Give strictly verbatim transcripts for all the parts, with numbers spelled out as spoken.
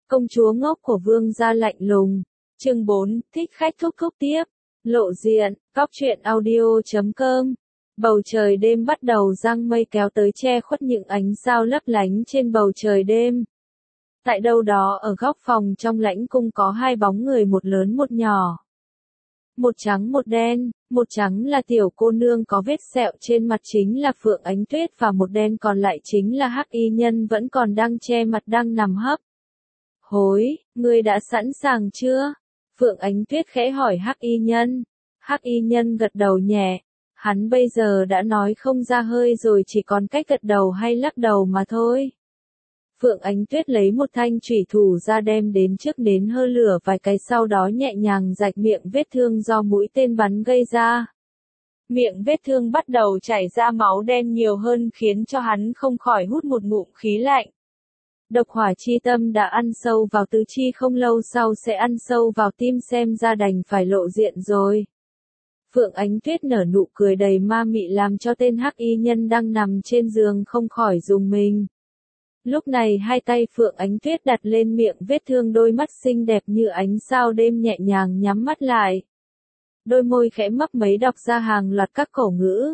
Công chúa ngốc của vương gia lạnh lùng. Chương bốn, thích khách thúc thúc tiếp. Lộ diện, cóc truyện audio chấm com. Bầu trời đêm bắt đầu giăng mây kéo tới che khuất những ánh sao lấp lánh trên bầu trời đêm. Tại đâu đó ở góc phòng trong lãnh cung có hai bóng người, một lớn một nhỏ. Một trắng một đen, một trắng là tiểu cô nương có vết sẹo trên mặt chính là Phượng Ánh Tuyết, và một đen còn lại chính là Hắc Y Nhân vẫn còn đang che mặt đang nằm hấp. Hối, ngươi đã sẵn sàng chưa? Phượng Ánh Tuyết khẽ hỏi Hắc Y Nhân. Hắc Y Nhân gật đầu nhẹ. Hắn bây giờ đã nói không ra hơi rồi, chỉ còn cách gật đầu hay lắc đầu mà thôi. Phượng Ánh Tuyết lấy một thanh chủy thủ ra đem đến trước nến hơ lửa vài cái, sau đó nhẹ nhàng rạch miệng vết thương do mũi tên bắn gây ra. Miệng vết thương bắt đầu chảy ra máu đen nhiều hơn khiến cho hắn không khỏi hút một ngụm khí lạnh. Độc hỏa chi tâm đã ăn sâu vào tứ chi, không lâu sau sẽ ăn sâu vào tim, xem ra đành phải lộ diện rồi. Phượng Ánh Tuyết nở nụ cười đầy ma mị làm cho tên Hắc Y Nhân đang nằm trên giường không khỏi rùng mình. Lúc này hai tay Phượng Ánh Tuyết đặt lên miệng vết thương, đôi mắt xinh đẹp như ánh sao đêm nhẹ nhàng nhắm mắt lại. Đôi môi khẽ mấp máy đọc ra hàng loạt các khẩu ngữ.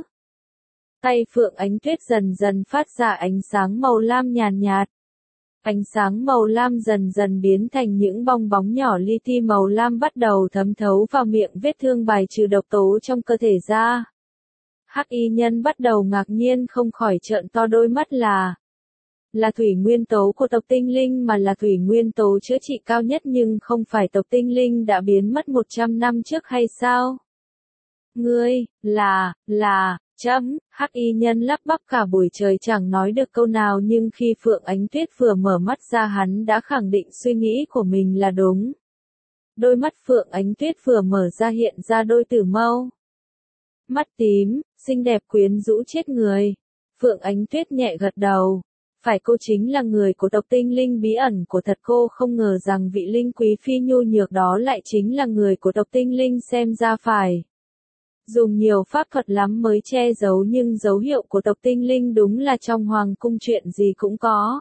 Tay Phượng Ánh Tuyết dần dần phát ra ánh sáng màu lam nhàn nhạt. Ánh sáng màu lam dần dần biến thành những bong bóng nhỏ li ti màu lam bắt đầu thấm thấu vào miệng vết thương, bài trừ độc tố trong cơ thể ra. Hắc Y Nhân bắt đầu ngạc nhiên không khỏi trợn to đôi mắt. là là thủy nguyên tố của tộc tinh linh, mà là thủy nguyên tố chữa trị cao nhất, nhưng không phải tộc tinh linh đã biến mất một trăm năm trước hay sao? Ngươi, là, là, chấm, Hắc Y Nhân lắp bắp cả buổi trời chẳng nói được câu nào, nhưng khi Phượng Ánh Tuyết vừa mở mắt ra hắn đã khẳng định suy nghĩ của mình là đúng. Đôi mắt Phượng Ánh Tuyết vừa mở ra hiện ra đôi tử mâu. Mắt tím, xinh đẹp quyến rũ chết người. Phượng Ánh Tuyết nhẹ gật đầu. Phải, cô chính là người của tộc tinh linh bí ẩn của thật, cô không ngờ rằng vị linh quý phi nhu nhược đó lại chính là người của tộc tinh linh, xem ra phải dùng nhiều pháp thuật lắm mới che giấu, nhưng dấu hiệu của tộc tinh linh đúng là trong hoàng cung chuyện gì cũng có.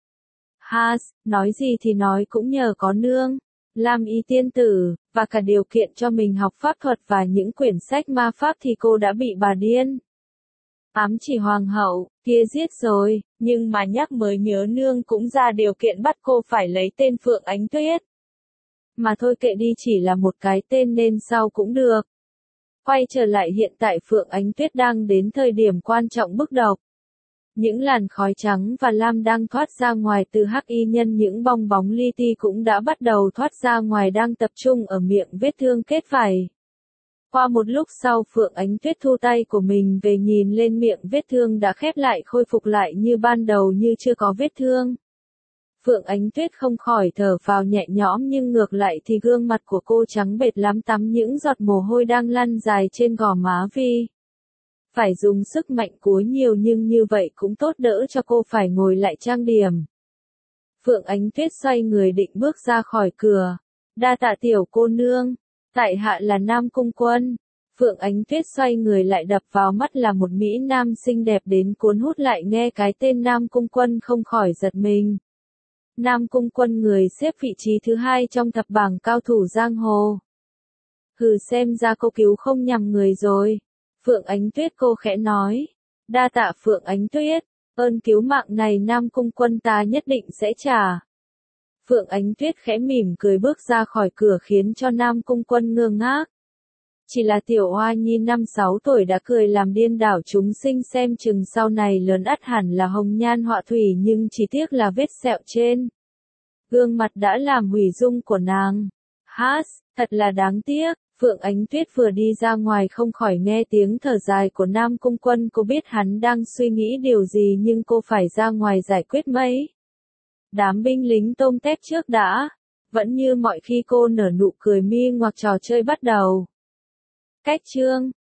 Has, nói gì thì nói cũng nhờ có nương Lam Y tiên tử, và cả điều kiện cho mình học pháp thuật và những quyển sách ma pháp thì cô đã bị bà điên. Ám chỉ hoàng hậu, kia giết rồi, nhưng mà nhắc mới nhớ nương cũng ra điều kiện bắt cô phải lấy tên Phượng Ánh Tuyết. Mà thôi kệ đi, chỉ là một cái tên nên sau cũng được. Quay trở lại hiện tại, Phượng Ánh Tuyết đang đến thời điểm quan trọng bức độc. Những làn khói trắng và lam đang thoát ra ngoài từ Hắc Y Nhân, những bong bóng li ti cũng đã bắt đầu thoát ra ngoài, đang tập trung ở miệng vết thương kết vảy. Qua một lúc sau, Phượng Ánh Tuyết thu tay của mình về, nhìn lên miệng vết thương đã khép lại, khôi phục lại như ban đầu, như chưa có vết thương. Phượng Ánh Tuyết không khỏi thở phào nhẹ nhõm, nhưng ngược lại thì gương mặt của cô trắng bệch lắm, tắm những giọt mồ hôi đang lăn dài trên gò má, vì phải dùng sức mạnh cúi nhiều, nhưng như vậy cũng tốt đỡ cho cô phải ngồi lại trang điểm. Phượng Ánh Tuyết xoay người định bước ra khỏi cửa. Đa tạ tiểu cô nương, tại hạ là Nam Cung Quân. Phượng Ánh Tuyết xoay người lại, đập vào mắt là một mỹ nam xinh đẹp đến cuốn hút, lại nghe cái tên Nam Cung Quân không khỏi giật mình. Nam Cung Quân, người xếp vị trí thứ hai trong thập bảng cao thủ giang hồ. Hừ, xem ra cô cứu không nhầm người rồi. Phượng Ánh Tuyết cô khẽ nói. Đa tạ Phượng Ánh Tuyết, ơn cứu mạng này Nam Cung Quân ta nhất định sẽ trả. Phượng Ánh Tuyết khẽ mỉm cười bước ra khỏi cửa, khiến cho Nam Cung Quân ngơ ngác. Chỉ là tiểu hoa nhi năm sáu tuổi đã cười làm điên đảo chúng sinh, xem chừng sau này lớn ắt hẳn là hồng nhan họa thủy, nhưng chỉ tiếc là vết sẹo trên gương mặt đã làm hủy dung của nàng. Has, thật là đáng tiếc. Phượng Ánh Tuyết vừa đi ra ngoài không khỏi nghe tiếng thở dài của Nam Cung Quân, cô biết hắn đang suy nghĩ điều gì, nhưng cô phải ra ngoài giải quyết mấy đám binh lính tôm tép trước đã. Vẫn như mọi khi cô nở nụ cười mi ngoặc, trò chơi bắt đầu. Cách chương